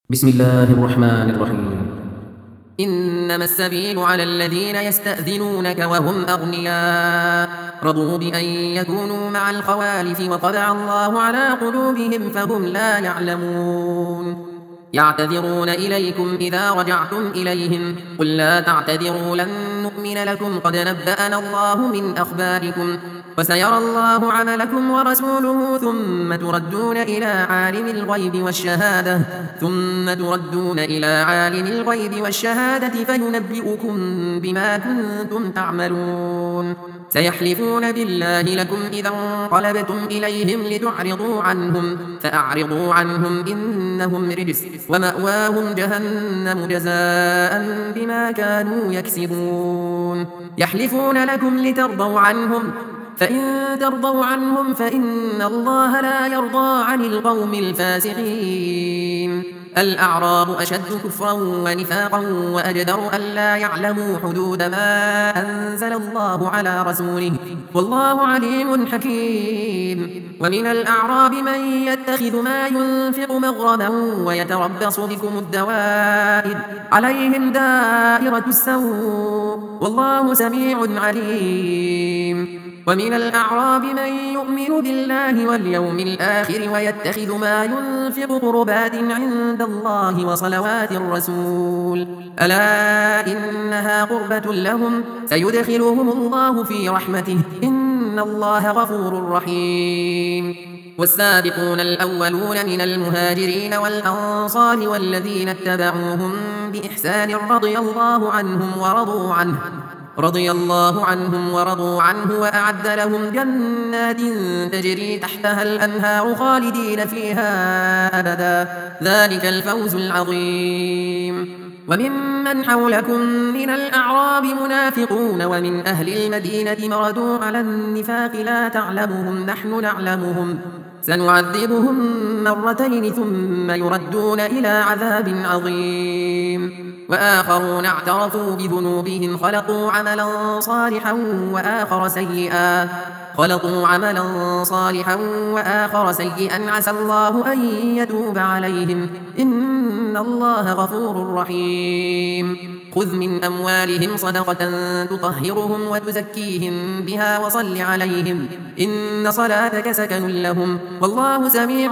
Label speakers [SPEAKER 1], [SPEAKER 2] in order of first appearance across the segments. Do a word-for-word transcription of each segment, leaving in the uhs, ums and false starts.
[SPEAKER 1] بسم الله الرحمن الرحيم.
[SPEAKER 2] إنما السبيل على الذين يستأذنونك وهم أغنياء رضوا بأن يكونوا مع الخوالف وطبع الله على قلوبهم فهم لا يعلمون. يعتذرون إليكم إذا رجعتم إليهم قل لا تعتذروا لن نؤمن لكم قد نبأنا الله من أخباركم وسيرى الله عملكم ورسوله ثم تردون إلى عالم الغيب والشهادة ثم تردون إلى عالم الغيب والشهادة فينبئكم بما كنتم تعملون. سيحلفون بالله لكم إذا انقلبتم إليهم لتعرضوا عنهم فأعرضوا عنهم إنهم رجس ومأواهم جهنم جزاء بما كانوا يكسبون. يحلفون لكم لترضوا عنهم فإن ترضوا عنهم فإن الله لا يرضى عن القوم الفاسقين. الأعراب أشد كفرا ونفاقا وأجدر ألا يعلموا حدود ما أنزل الله على رسوله والله عليم حكيم. ومن الأعراب من يتخذ ما ينفق مغرما ويتربص بكم الدوائر عليهم دائرة السوء والله سميع عليم. ومن الأعراب من يؤمن بالله واليوم الآخر ويتخذ ما ينفق قربات عند الله وصلوات الرسول ألا إنها قربة لهم سيدخلهم الله في رحمته إن الله غفور رحيم. والسابقون الأولون من المهاجرين والأنصار والذين اتبعوهم بإحسان رضي الله عنهم ورضوا عنه رضي الله عنهم ورضوا عنه وأعد لهم جنات تجري تحتها الأنهار خالدين فيها أبدا ذلك الفوز العظيم. وممن حولكم من الأعراب منافقون ومن أهل المدينة مردوا على النفاق لا تعلمهم نحن نعلمهم سنعذبهم مرتين ثم يردون إلى عذاب عظيم. وآخرون اعترفوا بذنوبهم خلقوا عملا صالحا وآخر سيئا خلقوا عملا صالحا وآخر سيئا عسى الله أن يتوب عليهم إن الله غفور رحيم. خذ من أموالهم صدقة تطهرهم وتزكيهم بها وصل عليهم إن صلاتك سكن لهم والله سميع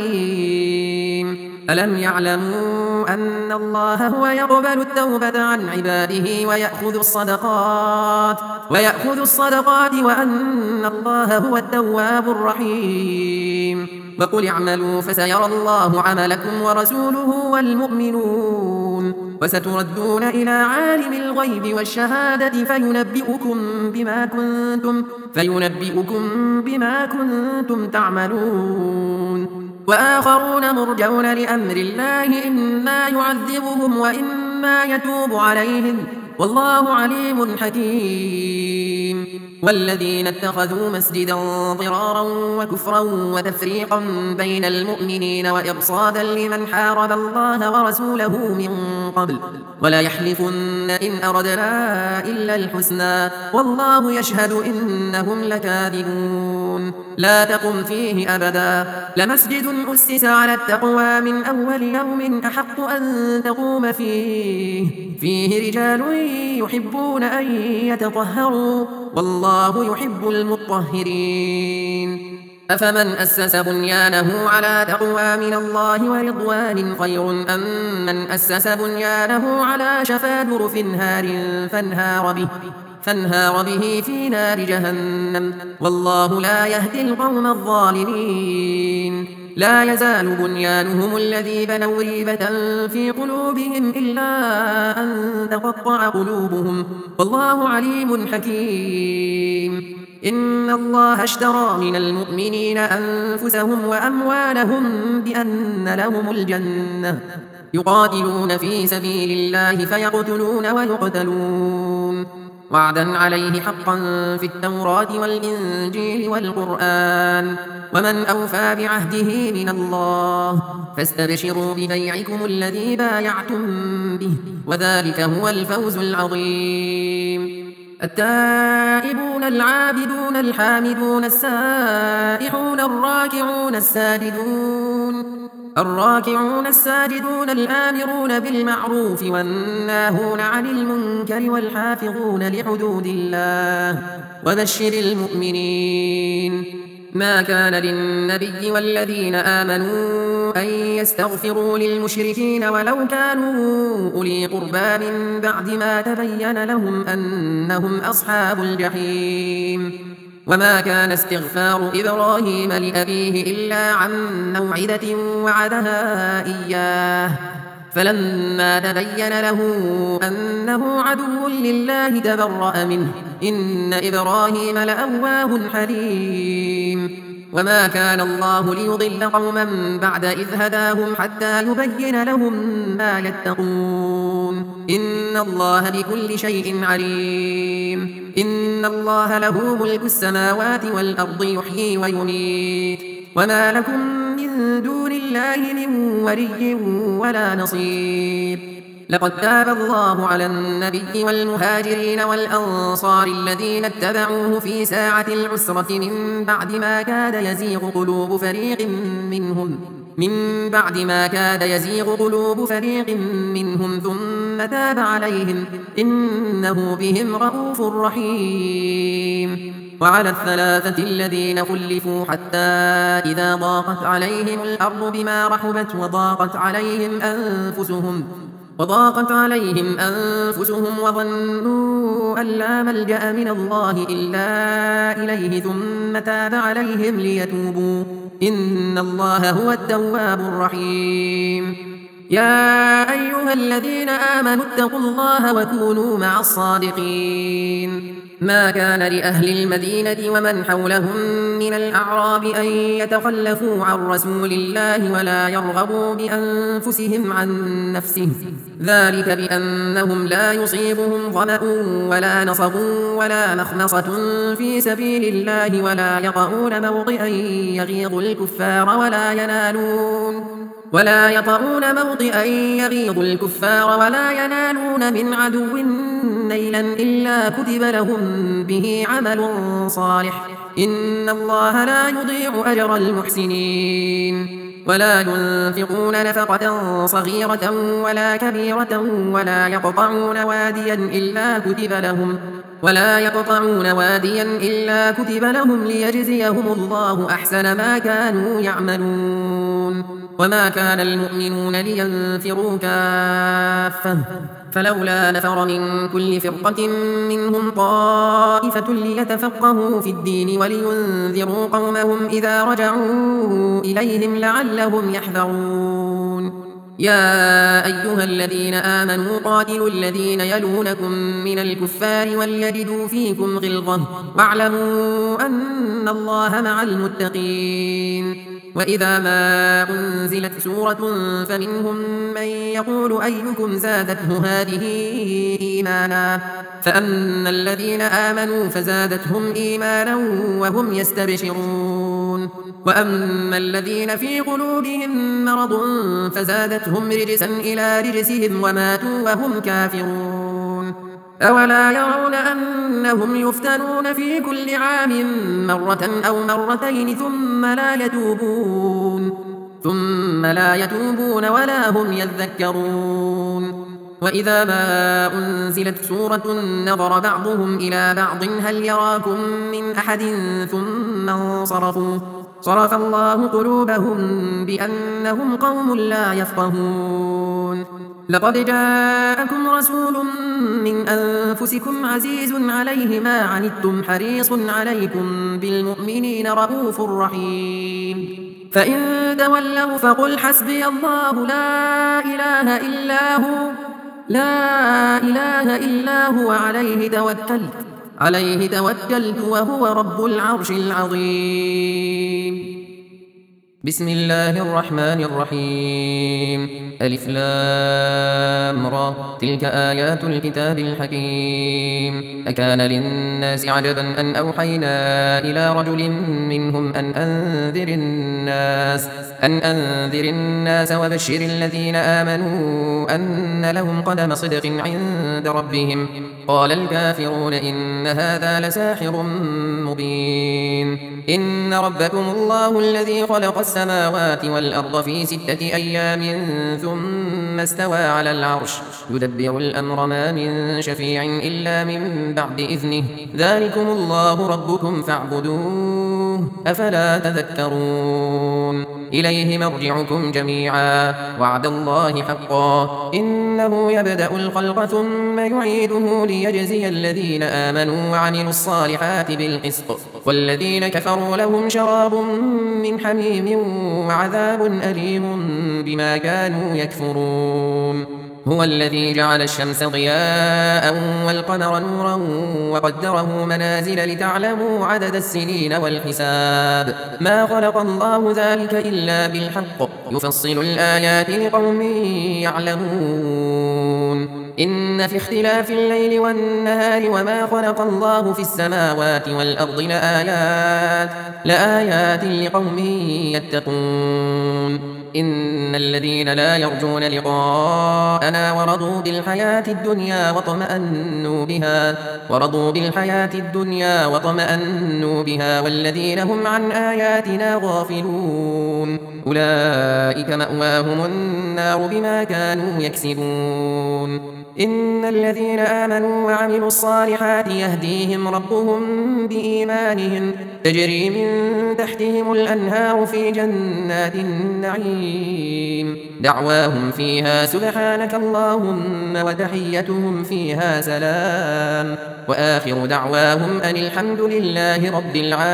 [SPEAKER 2] عليم. ألم يعلموا أن الله هو يقبل التوبة عن عباده ويأخذ الصدقات ويأخذ الصدقات وأن الله هو التواب الرحيم. وقل اعملوا فسيرى الله عملكم ورسوله والمؤمنون وستردون إلى عالم الغيب والشهادة فينبئكم بما كنتم فينبئكم بما كنتم تعملون. وآخرون مرجون لأمر الله إما يعذبهم وإما يتوب عليهم والله عليم حكيم. والذين اتخذوا مسجدا ضرارا وكفرا وتفريقا بين المؤمنين وإرصادا لمن حارب الله ورسوله من قبل ولا يحلفن إن أردنا إلا الحسنى والله يشهد إنهم لكاذبون. لا تقم فيه أبدا لمسجد أسس على التقوى من أول يوم أحق أن تقوم فيه فيه رجال يحبون أن يتطهروا والله يحب المطهرين. أفمن أسس بنيانه على تقوى من الله ورضوان خير أم من أسس بنيانه على شفا جرف هار فانهار به فانهار به في نار جهنم والله لا يهدي القوم الظالمين. لا يزال بنيانهم الذي بنوا ريبة في قلوبهم إلا أن تقطع قلوبهم والله عليم حكيم. إن الله اشترى من المؤمنين أنفسهم وأموالهم بأن لهم الجنة يقاتلون في سبيل الله فيقتلون ويقتلون وعدا عليه حقا في التوراة والإنجيل والقرآن ومن أوفى بعهده من الله فاستبشروا ببيعكم الذي بايعتم به وذلك هو الفوز العظيم. التائبون العابدون الحامدون السائحون الراكعون الساجدون الراكعون الساجدون الآمرون بالمعروف والناهون عن المنكر والحافظون لحدود الله وبشر المؤمنين. ما كان للنبي والذين آمنوا أن يستغفروا للمشركين ولو كانوا أولي قربى من بعد ما تبين لهم أنهم أصحاب الجحيم. وما كان استغفار إبراهيم لأبيه إلا عن موعدة وعدها إياه فلما تبين له أنه عدو لله تبرأ منه إن إبراهيم لأواه حليم. وما كان الله ليضل قوما بعد إذ هداهم حتى يبين لهم ما يتقون إن الله بكل شيء عليم. إن الله له ملك السماوات والأرض يحيي ويميت وما لكم من دون الله من ولي ولا نصير. لقد تاب الله على النبي والمهاجرين والأنصار الذين اتبعوه في ساعة العسرة من بعد ما كاد يزيغ قلوب فريق منهم من بعد ما كاد يزيغ قلوب فريق منهم ثم تاب عليهم إنه بهم رءوف رحيم. وعلى الثلاثة الذين خلفوا حتى إذا ضاقت عليهم الأرض بما رحبت وضاقت عليهم أنفسهم وضاقت عليهم أنفسهم وظنوا أن لا ملجأ من الله إلا إليه ثم تاب عليهم ليتوبوا إن الله هو التواب الرحيم. يا أيها الذين آمنوا اتقوا الله وكونوا مع الصادقين. ما كان لأهل المدينة ومن حولهم من الأعراب أن يتخلفوا عن رسول الله ولا يرغبوا بأنفسهم عن نفسه ذلك بأنهم لا يصيبهم ظمأ ولا نصب ولا مخمصة في سبيل الله ولا يطؤون موطئا يغيظ الكفار ولا ينالون ولا يطؤون موطئا يغيظ الكفار ولا ينالون من عدو نيلا إلا كتب لهم به عمل صالح إن الله لا يضيع أجر المحسنين. ولا ينفقون نفقة صغيرة ولا كبيرة ولا يقطعون واديا إلا كتب لهم ولا يقطعون واديا إلا كتب لهم ليجزيهم الله أحسن ما كانوا يعملون. وما كان المؤمنون لينفروا كافة فلولا نفر من كل فرقة منهم طائفة ليتفقهوا في الدين ولينذروا قومهم إذا رجعوا إليهم لعلهم يحذرون. يا أيها الذين آمنوا قاتلوا الذين يلونكم من الكفار وليجدوا فيكم غلظة واعلموا أن الله مع المتقين. وإذا ما أنزلت سورة فمنهم من يقول أيكم زادته هذه إيمانا فأما الذين آمنوا فزادتهم إيمانا وهم يستبشرون وأما الذين في قلوبهم مرض فزادتهم رجسا إلى رجسهم وماتوا وهم كافرون. أولا يرون أنهم يفتنون في كل عام مرة أو مرتين ثم لا يتوبون ثم لا يتوبون ولا هم يذكرون. وإذا ما أنزلت سورة نظر بعضهم إلى بعض هل يراكم من أحد ثم انصرفوا صرف الله قلوبهم بأنهم قوم لا يفقهون. لقد جاءكم رسول من أنفسكم عزيز عليه ما عنتم حريص عليكم بالمؤمنين رؤوف رحيم. فإن تولوا فقل حسبي الله لا إله إلا هو لا إله إلا هو عليه توكلت عليه توكلت وهو رب العرش العظيم. بسم الله الرحمن الرحيم. ألف لام را تلك آيات الكتاب الحكيم أكان للناس عجبا أن أوحينا إلى رجل منهم أن أنذر الناس أن أنذر الناس وبشر الذين آمنوا أن لهم قدم صدق عند ربهم قال الكافرون إن هذا لساحر مبين إن ربكم الله الذي خلق السماوات والأرض في ستة أيام ثم استوى على العرش يدبر الأمر ما من شفيع إلا من بعد إذنه ذلكم الله ربكم فاعبدوه أفلا تذكرون إليه مرجعكم جميعا وعد الله حقا إنه يبدأ الخلق ثم يعيده ليجزي الذين آمنوا وعملوا الصالحات بالقسط والذين كفروا لهم شراب من حميم وعذاب أليم بما كانوا يكفرون هو الذي جعل الشمس ضياء والقمر نورا وقدره منازل لتعلموا عدد السنين والحساب ما خلق الله ذلك إلا بالحق يفصل الآيات لقوم يعلمون إن في اختلاف الليل والنهار وما خلق الله في السماوات والأرض لآيات لآيات لقوم يتقون إن الذين لا يرجون لقاءنا ورضوا بالحياة الدنيا واطمأنوا بها ورضوا بالحياة الدنيا واطمأنوا بها والذين هم عن آياتنا غافلون أولئك مأواهم النار بما كانوا يكسبون إن الذين آمنوا وعملوا الصالحات يهديهم ربهم بإيمانهم تجري من تحتهم الأنهار في جنات النعيم دعواهم فيها سبحانك اللهم وتحيتهم فيها سلام وآخر دعواهم أن الحمد لله رب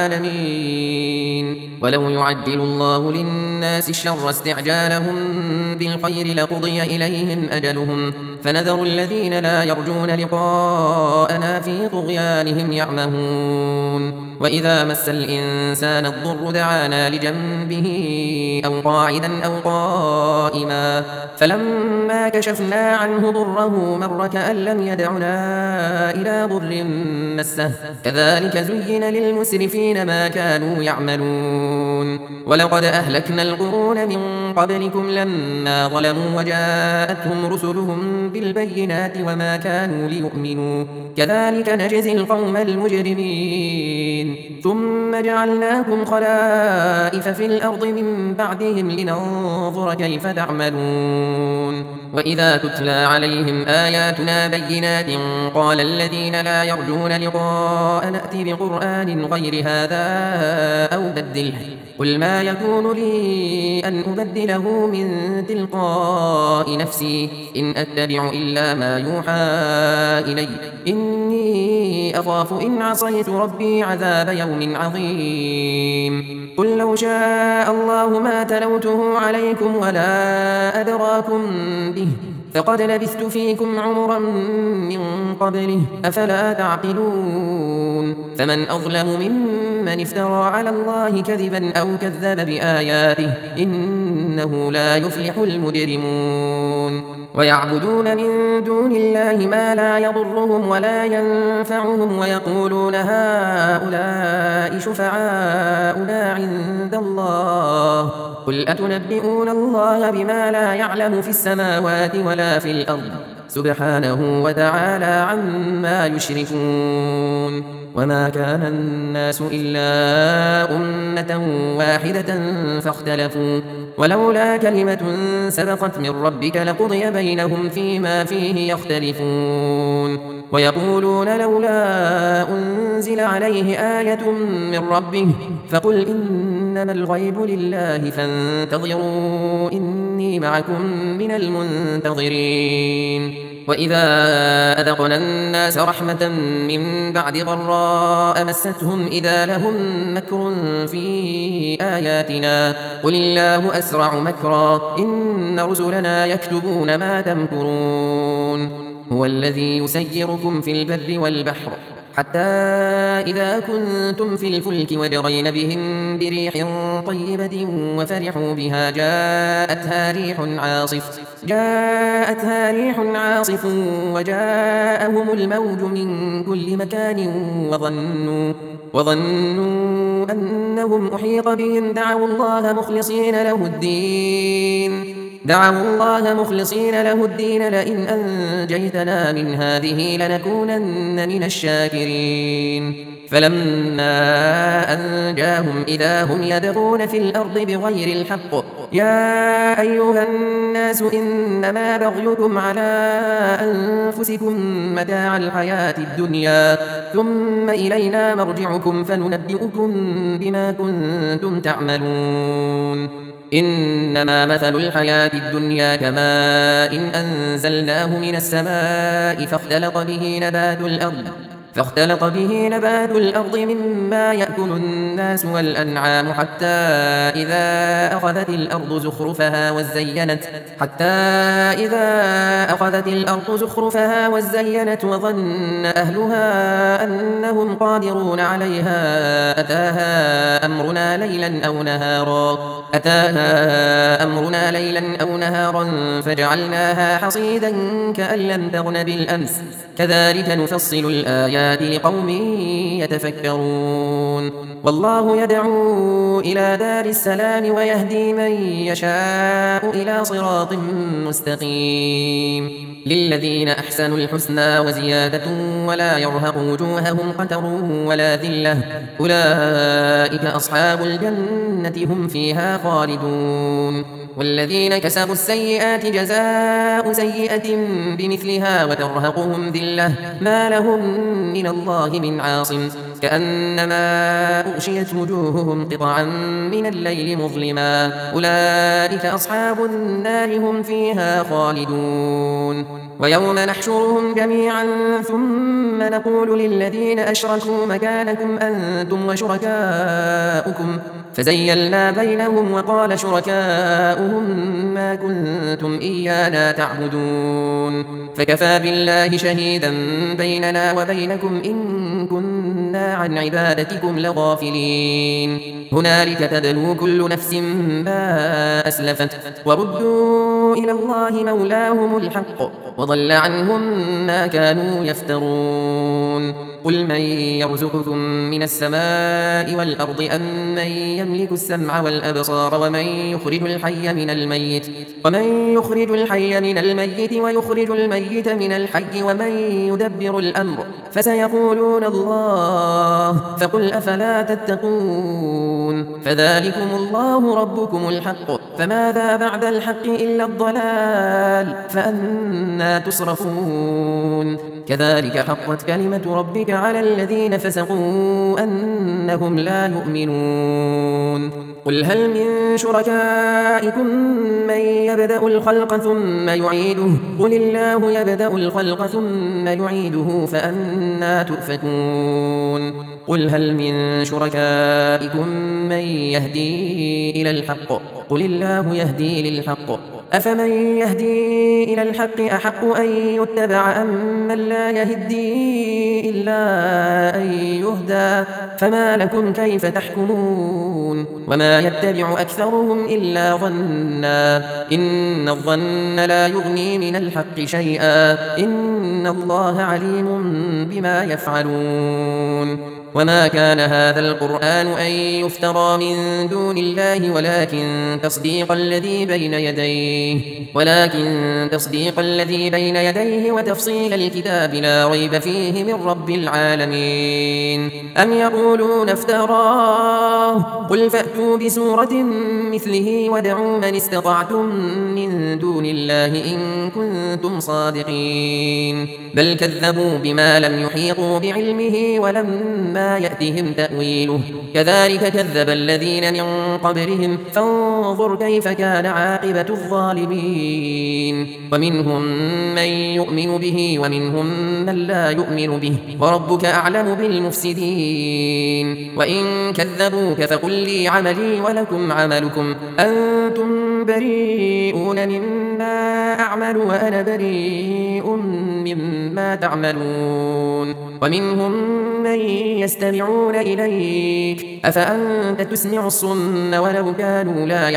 [SPEAKER 2] العالمين ولو يعجل الله للناس الشر استعجالهم بالخير لقضي إليهم أجلهم فنذر الذين لا يرجون لقاءنا في طغيانهم يعمهون وإذا مس الإنسان الضر دعانا لجنبه أو قاعدا أو قائما فلما كشفنا عنه ضره مر كأن لم يدعنا إلى ضر مسه كذلك زين للمسرفين ما كانوا يعملون ولقد أهلكنا القرون من قبلكم لما ظلموا وجاءتهم رسلهم بالبينات وما كانوا ليؤمنوا كذلك نجزي القوم المجرمين ثم جعلناكم خلائف في الأرض من بعدهم لننظر كيف تعملون وإذا تتلى عليهم آياتنا بينات قال الذين لا يرجون لقاء نأتي بقرآن غير هذا أو بدله قل ما يكون لي أن أبدله من تلقاء نفسي إن أتبع إلا ما يوحى إلي إني أخاف إن عصيت ربي عذاب يوم عظيم قل لو شاء الله ما تلوته عليكم ولا أدراكم به فقد لبثت فيكم عمرا من قبله أفلا تعقلون فمن أظلم ممن افترى على الله كذبا أو كذب بآياته إنه لا يفلح المجرمون ويعبدون من دون الله ما لا يضرهم ولا ينفعهم ويقولون هؤلاء شفعاؤنا عند الله قل أتنبئون الله بما لا يعلم في السماوات ولا في الأرض سبحانه وتعالى عما يشركون وما كان الناس إلا أمة واحدة فاختلفوا ولولا كلمة سبقت من ربك لقضي بينهم فيما فيه يختلفون ويقولون لولا أنزل عليه آية من ربه فقل إنما الغيب لله فانتظروا إني معكم من المنتظرين وإذا أذقنا الناس رحمة من بعد ضراء مستهم إذا لهم مكر في آياتنا قل الله أسرع مكرا إن رسلنا يكتبون ما تمكرون هو الذي يسيركم في البر والبحر حتى إذا كنتم في الفلك وجرين بهم بريح طيبة وفرحوا بها جاءتها ريح عاصف جاءتها ريح عاصف وجاءهم الموج من كل مكان وظنوا وظنوا أنهم أحيط بهم دعوا الله مخلصين له الدين دعوا الله مخلصين له الدين لئن أنجيتنا من هذه لنكونن من الشاكرين فلما أنجاهم إذا هم يبغون في الأرض بغير الحق يا أيها الناس إنما بغيكم على أنفسكم متاع الحياة الدنيا ثم إلينا مرجعكم فننبئكم بما كنتم تعملون إنما مثل الحياة الدنيا كماء إن أنزلناه من السماء فاختلط به نبات الأرض فاختلط به نبات الأرض مما يأكل الناس والأنعام حتى إذا أخذت الأرض زخرفها وزينت حتى إذا أخذت الأرض زخرفها وزينت وظن أهلها أنهم قادرون عليها أتاها أمرنا ليلا أو نهارا أتاها أمرنا ليلا أو نهارا فجعلناها حصيدا كأن لم تغن بالأمس كذلك نفصل الآيات لقوم يتفكرون والله يدعو إلى دار السلام ويهدي من يشاء إلى صراط مستقيم للذين أحسنوا الحسنى وزيادة ولا يرهق وجوههم قتر ولا ذلة أولئك أصحاب الجنة هم فيها خالدون والذين كسبوا السيئات جزاء سيئة بمثلها وترهقهم ذلة ما لهم من الله من عاصم كأنما أغشيت وجوههم قطعا من الليل مظلما أولئك أصحاب النار هم فيها خالدون ويوم نحشرهم جميعا ثم نقول للذين أشركوا مكانكم أنتم وشركاؤكم فزيلنا بينهم وقال شركاؤهم ما كنتم إيانا تعبدون فكفى بالله شهيدا بيننا وبينكم إن كنا عن عبادتكم لغافلين هنالك تبلو كل نفس ما أسلفت وردوا إلى الله مولاهم الحق وضل عنهم ما كانوا يفترون قل من يرزقكم من السماء والأرض أم من يملك السمع والأبصار ومن يخرج الحي من الميت ومن يخرج الحي من الميت ويخرج الميت من الحي ومن يدبر الأمر فسيقولون الله فقل أفلا تتقون فذلكم الله ربكم الحق فماذا بعد الحق إلا الضلال فأنا تصرفون كذلك حقت كلمة ربك على الذين فسقوا أنهم لا يؤمنون قل هل من شركائكم من يبدأ الخلق ثم يعيده قل الله يبدأ الخلق ثم يعيده فأنا تؤفكون قل هل من شركائكم من يهدي إلى الحق قل الله يهدي للحق أفمن يهدي إلى الحق أحق أن يتبع أم من لا يهدي إلا أن يهدى فما لكم كيف تحكمون وما يتبع أكثرهم إلا ظنا إن الظن لا يغني من الحق شيئا إن الله عليم بما يفعلون وما كان هذا القرآن أن يفترى من دون الله ولكن تصديق الذي بين يديه ولكن تصديق الذي بين يديه وتفصيل الكتاب لا ريب فيه من رب العالمين أم يقولون افتراه قل فأتوا بسورة مثله ودعوا من استطعتم من دون الله إن كنتم صادقين بل كذبوا بما لم يحيطوا بعلمه ولما يأتهم تأويله كذلك كذب الذين من قبلهم فانظر كيف كان عاقبة الظالمين ومنهم من يؤمن به ومنهم من لا يؤمن به وربك أعلم بالمفسدين وإن كذبوك فقل لي عملي ولكم عملكم أنتم بريئون مما أعمل وأنا بريء مما تعملون ومنهم من يستمعون إليك أفأنت تسمع الصم ولو كانوا لا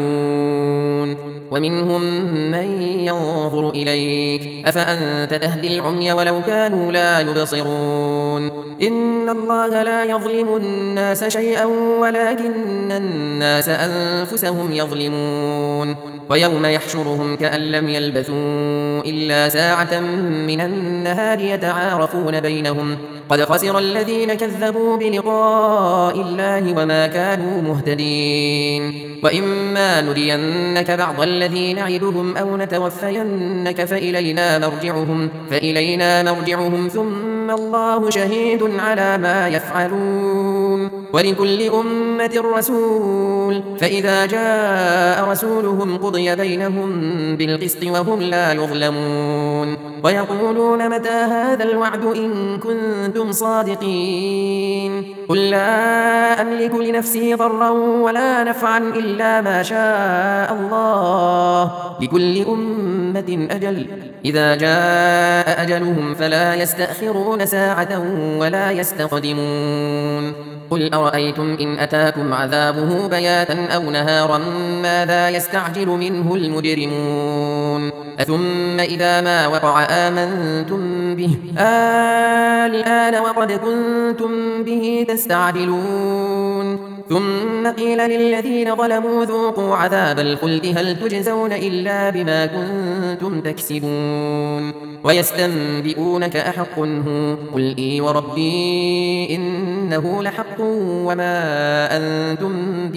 [SPEAKER 2] يعقلون ومنهم من ينظر إليك أفأنت تهدي العمي ولو كانوا لا يبصرون إن الله لا يظلم الناس شيئا ولكن الناس أنفسهم يظلمون ويوم يحشرهم كأن لم يلبثوا إلا ساعة من النهار يتعارفون بينهم قد خسر الذين كذبوا بلقاء الله وما كانوا مهتدين وإما نرينك بعض الذي نعدهم أو نتوفينك فإلينا مرجعهم فإلينا مرجعهم ثم الله شهيد على ما يفعلون ولكل أمة رسول فإذا جاء رسولهم قضي بينهم بالقسط وهم لا يظلمون ويقولون متى هذا الوعد إن كنتم صادقين قل لا أملك لنفسي ضرا ولا نفعا إلا ما شاء الله لكل أمة أجل إذا جاء أجلهم فلا يستأخرون ساعة ولا يستقدمون قل أرأيتم إن أتاكم عذابه بياتا أو نهارا ماذا يستعجل منه المجرمون أثم إذا ما وقع آمنتم به الآن وقد كنتم به تستعجلون ثم قيل للذين ظلموا ذوقوا عذاب الخلد هل تجزون إلا بما كنتم تكسبون ويستنبئونك أحق هو قل إي وربي إنه لحق وما أنتم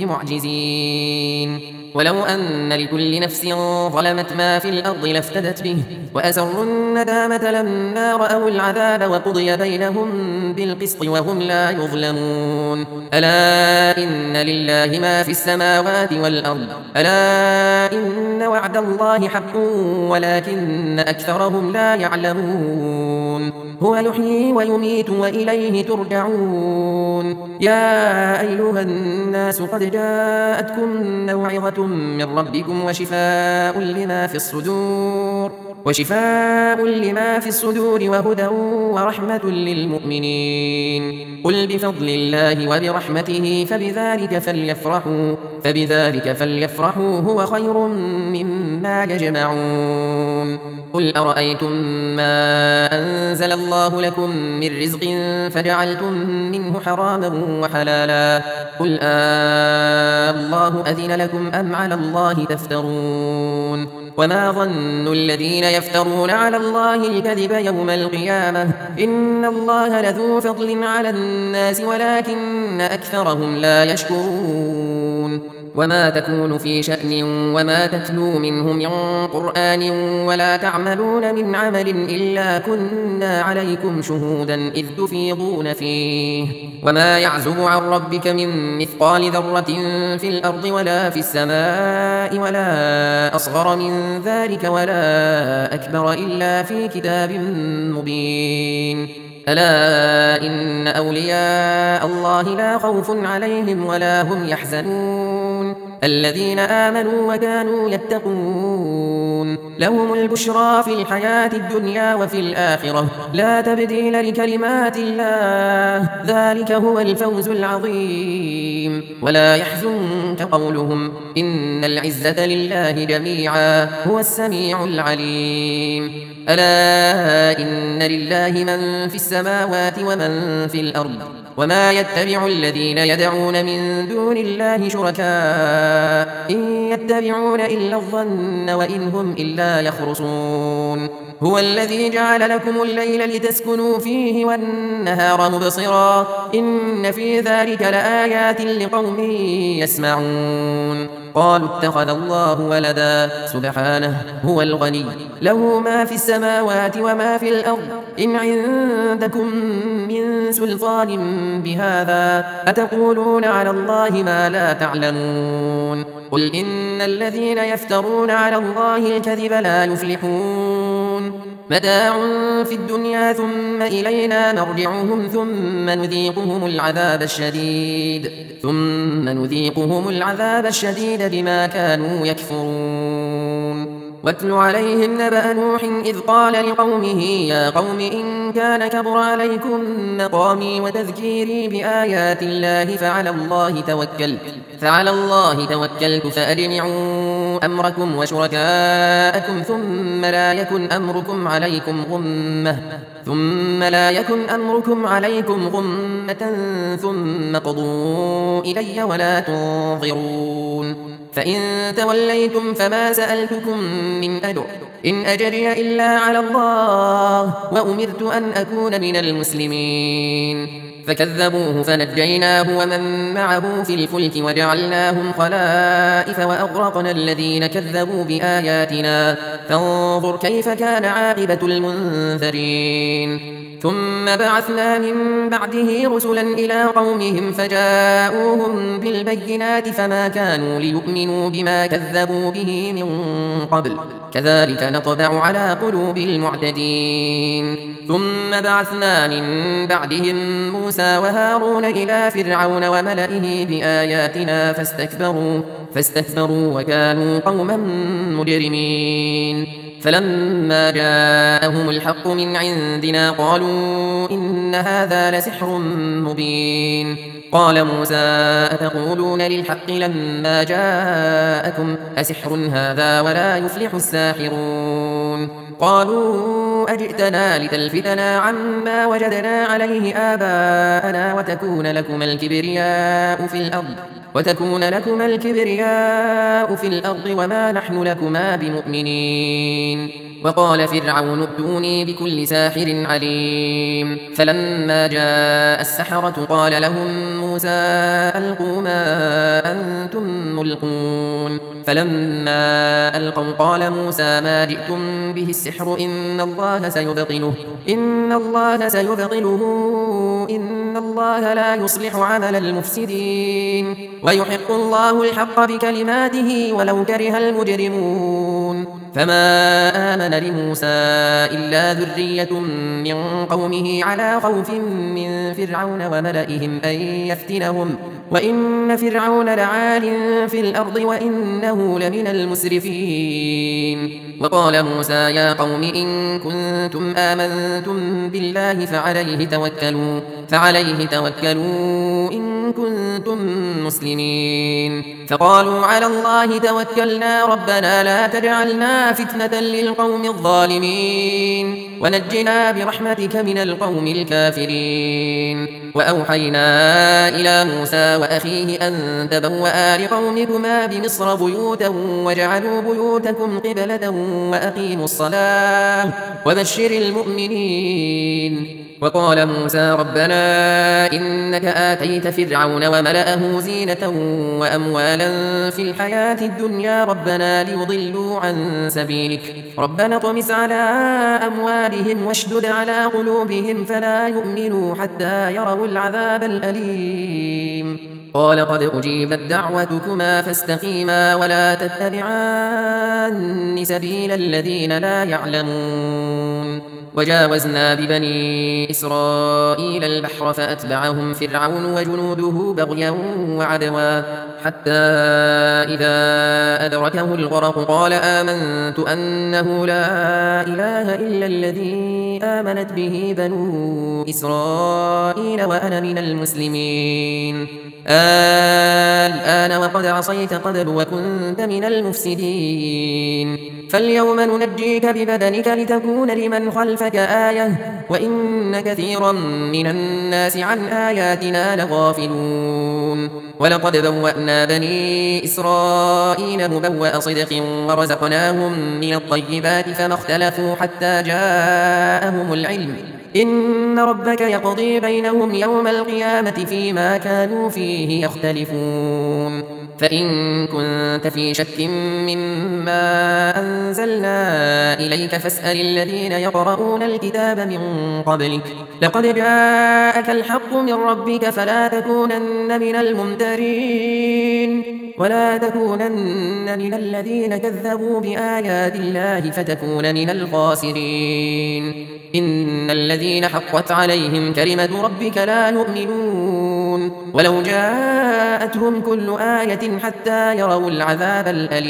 [SPEAKER 2] بمعجزين ولو أن لكل نفس ظلمت ما في الأرض لافتدت به وأسروا الندامة لما رأوا العذاب وقضي بينهم بالقسط وهم لا يظلمون ألا إن لله ما في السماوات والأرض ألا إن وعد الله حق ولكن أكثرهم لا يعلمون هو يحيي ويميت وإليه ترجعون يا أيها الناس قد جاءتكم موعظة من ربكم وشفاء لما في الصدور وشفاء لما في الصدور وهدى ورحمة للمؤمنين قل بفضل الله وبرحمته فبذلك فليفرحوا فبذلك فليفرحوا هو خير مما يجمعون قل أرأيتم ما أنزل الله لكم من رزق فجعلتم منه حراما وحلالا قل آه الله أذن لكم أم على الله تفترون وما ظن الذين يفترون على الله الكذب يوم القيامة إن الله لذو فضل على الناس ولكن أكثرهم لا يشكرون وما تكون في شأن وما تتلو منه من قرآن ولا تعملون من عمل إلا كنا عليكم شهودا إذ تفيضون فيه وما يعزب عن ربك من مثقال ذرة في الأرض ولا في السماء ولا أصغر من ذلك ولا أكبر إلا في كتاب مبين ألا إن أولياء الله لا خوف عليهم ولا هم يحزنون الذين آمنوا وكانوا يتقون لهم البشرى في الحياة الدنيا وفي الآخرة لا تبديل لكلمات الله ذلك هو الفوز العظيم ولا يحزنك قولهم إن العزة لله جميعا هو السميع العليم ألا إن لله من في السماوات ومن في الأرض وما يتبع الذين يدعون من دون الله شركاء إن يتبعون إلا الظن وإن هم إلا يخرصون هو الذي جعل لكم الليل لتسكنوا فيه والنهار مبصرا إن في ذلك لآيات لقوم يسمعون قالوا اتخذ الله ولدا سبحانه هو الغني له ما في السماوات وما في الأرض إن عندكم من سلطان بهذا أتقولون على الله ما لا تعلمون قل إن الذين يفترون على الله الكذب لا يفلحون متاع في الدنيا ثم إلينا مرجعهم ثم نذيقهم العذاب الشديد ثم نذيقهم العذاب الشديد بما كانوا يكفرون واتل عليهم نبأ نوح إذ قال لقومه يا قوم إن كان كبر عليكم مقامي وتذكيري بآيات الله فعلى الله توكلت فعلى الله توكلت فأجمعوا أمركم وشركاءكم ثم لا يكن أمركم عليكم غمة ثم لا يكن أمركم عليكم غمة ثم قضوا إلي ولا تنظرون فإن توليتم فما سألتكم من أجر إن أجري إلا على الله وأمرت أن أكون من المسلمين فكذبوه فنجيناه ومن معه في الفلك وجعلناهم خلائف وأغرقنا الذين كذبوا بآياتنا فانظر كيف كان عاقبة المنذرين ثم بعثنا من بعده رسلا إلى قومهم فجاءوهم بالبينات فما كانوا ليؤمنوا بما كذبوا به من قبل كذلك نطبع على قلوب المعتدين ثم بعثنا من بعدهم موسى وهارون إلى فرعون وملئه بآياتنا فاستكبروا, فاستكبروا وكانوا قوما مجرمين فلما جاءهم الحق من عندنا قالوا إن هذا لسحر مبين قال موسى أتقولون للحق لما جاءكم أسحر هذا ولا يفلح الساحرون قالوا أجئتنا لتلفتنا عما وجدنا عليه آباءنا وتكون لكما الكبرياء في الأرض وتكون لكما الكبرياء في الأرض وما نحن لكما بمؤمنين وقال فرعون ائتوني بكل ساحر عليم فلما جاء السحرة قال لهم موسى ألقوا ما أنتم ملقون فلما ألقوا قال موسى ما جئتم به السحر إن الله سيبطله إن الله سيبطله إن الله لا يصلح عمل المفسدين ويحق الله الحق بكلماته ولو كره المجرمون فما آمن لموسى إلا ذرية من قومه على خوف من فرعون وملئهم أن يفتنهم وإن فرعون لعال في الأرض وإنه لمن المسرفين وقال موسى يا قوم إن كنتم آمنتم بالله فعليه توكلوا فعليه توكلوا إن كنتم مسلمين فقالوا على الله توكلنا ربنا لا تجعلنا فتنة للقوم الظالمين ونجنا برحمتك من القوم الكافرين وأوحينا إلى موسى وأخيه أن تبوأ لقومكما بمصر بيوتا وجعلوا بيوتكم قبلة وأقيموا الصلاة وبشر المؤمنين وقال موسى ربنا إنك آتيت فرعون وملأه زينة وأموالا في الحياة الدنيا ربنا ليضلوا عن سبيلك ربنا اطمس على أموالهم واشدد على قلوبهم فلا يؤمنوا حتى يروا العذاب الأليم قال قد أجيبت دعوتكما فاستقيما ولا تتبعان سبيل الذين لا يعلمون وجاوزنا ببني إسرائيل البحر فأتبعهم فرعون وجنوده بغيا وعدوا حتى إذا أدركه الغرق قال آمنت أنه لا إله إلا الذي آمنت به بنو إسرائيل وأنا من المسلمين الآن وقد عصيت قبل وكنت من المفسدين فاليوم ننجيك ببدنك لتكون لمن خلفك آية وإن كثيرا من الناس عن آياتنا لغافلون ولقد بوأنا بني إسرائيل مبوأ صدق ورزقناهم من الطيبات فما اختلفوا حتى جاءهم العلم إن ربك يقضي بينهم يوم القيامة فيما كانوا فيه يختلفون فإن كنت في شك مما أنزلنا إليك فاسأل الذين يقرؤون الكتاب من قبلك لقد جاءك الحق من ربك فلا تكونن من الممترين ولا تكونن من الذين كذبوا بآيات الله فتكون من الخاسرين إن الذين حقت عليهم كلمة ربك لا يؤمنون ولو جاءتهم كل آية حتى يروا العذاب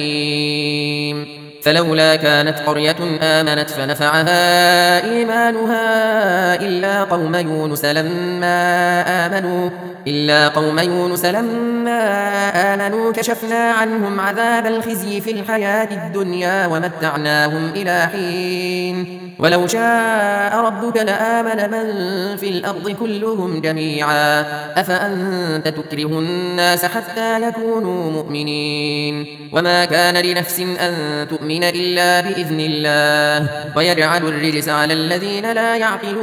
[SPEAKER 2] الأليم فلولا كانت قرية آمنت فنفعها إيمانها إلا قوم يونس لما آمنوا إلا قوم يونس لما آمنوا كشفنا عنهم عذاب الخزي في الحياة الدنيا ومتعناهم إلى حين ولو شاء ربك لآمن من في الأرض كلهم جميعا أفأنت تكره الناس حتى يكونوا مؤمنين وما كان لنفس أن تؤمن إلا بإذن الله ويجعل الرجس على الذين لا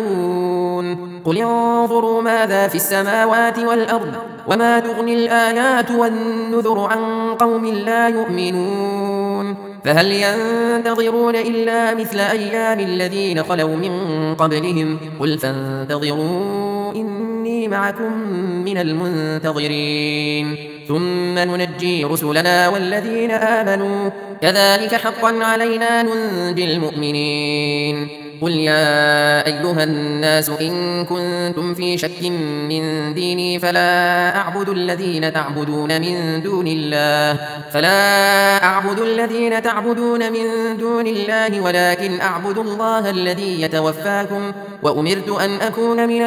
[SPEAKER 2] يعقلون قل انظروا ماذا في السماوات والأرض وما تغني الآيات والنذر عن قوم لا يؤمنون فهل ينتظرون إلا مثل أيام الذين خلوا من قبلهم قل فانتظروا إني معكم من المنتظرين ثم ننجي رسلنا والذين آمنوا كذلك حقا علينا ننجي المؤمنين قل يا أيها الناس إن كنتم في شك من ديني فلا أعبد الذين تعبدون من دون الله فلا أعبد الذين تعبدون من دون الله ولكن أعبد الله الذي يتوفاكم وأمرت أن أكون من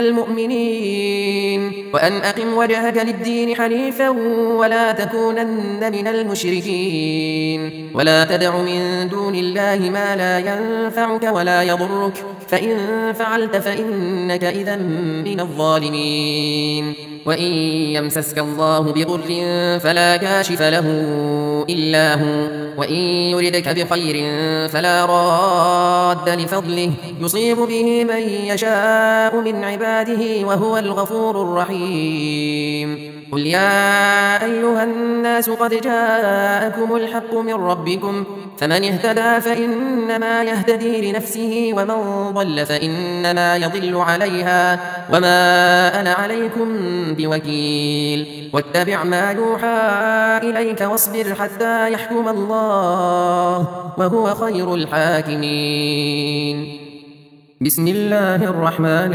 [SPEAKER 2] المؤمنين وأن أقم وجهك للدين حنيفا ولا تكونن من المشركين ولا تدع من دون الله ما لا ينفعك ولا يضرك فإن فعلت فإنك إذا من الظالمين وإن يمسسك الله بضر فلا كاشف له إلا هو وإن يردك بخير فلا راد لفضله يصيب به من يشاء من عباده وهو الغفور الرحيم قل يا أيها الناس قد جاءكم الحق من ربكم فمن اهتدى فإنما يهتدي لنفسه ومن ضل فإنما يضل عليها وما أنا عليكم بوكيل واتبع ما يوحى إليك واصبر حتى يحكم الله وهو خير الحاكمين بسم الله الرحمن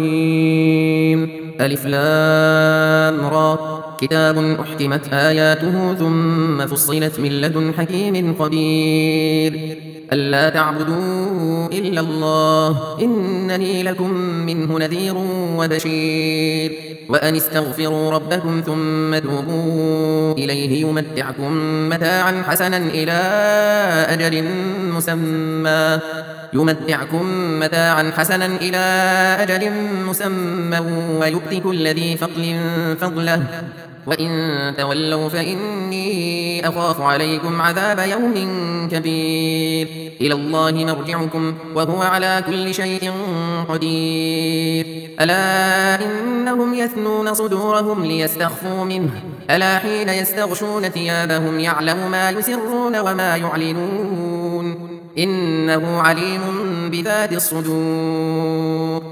[SPEAKER 2] الرحيم ألف لام را كتاب أحكمت آياته ثم فصلت من لدن حكيم خبير ألا تعبدوا إلا الله إنني لكم منه نذير وبشير وأن استغفروا ربكم ثم توبوا إليه يمتعكم متاعا حسنا إلى أجل مسمى يمتعكم متاعا حسنا إلى أجل مسمى ويؤتي كل ذي فضل فضله وإن تولوا فإني أخاف عليكم عذاب يوم كبير إلى الله مرجعكم وهو على كل شيء قدير ألا إنهم يثنون صدورهم ليستخفوا منه ألا حين يستغشون ثيابهم يعلم ما يسرون وما يعلنون إنه عليم بذات الصدور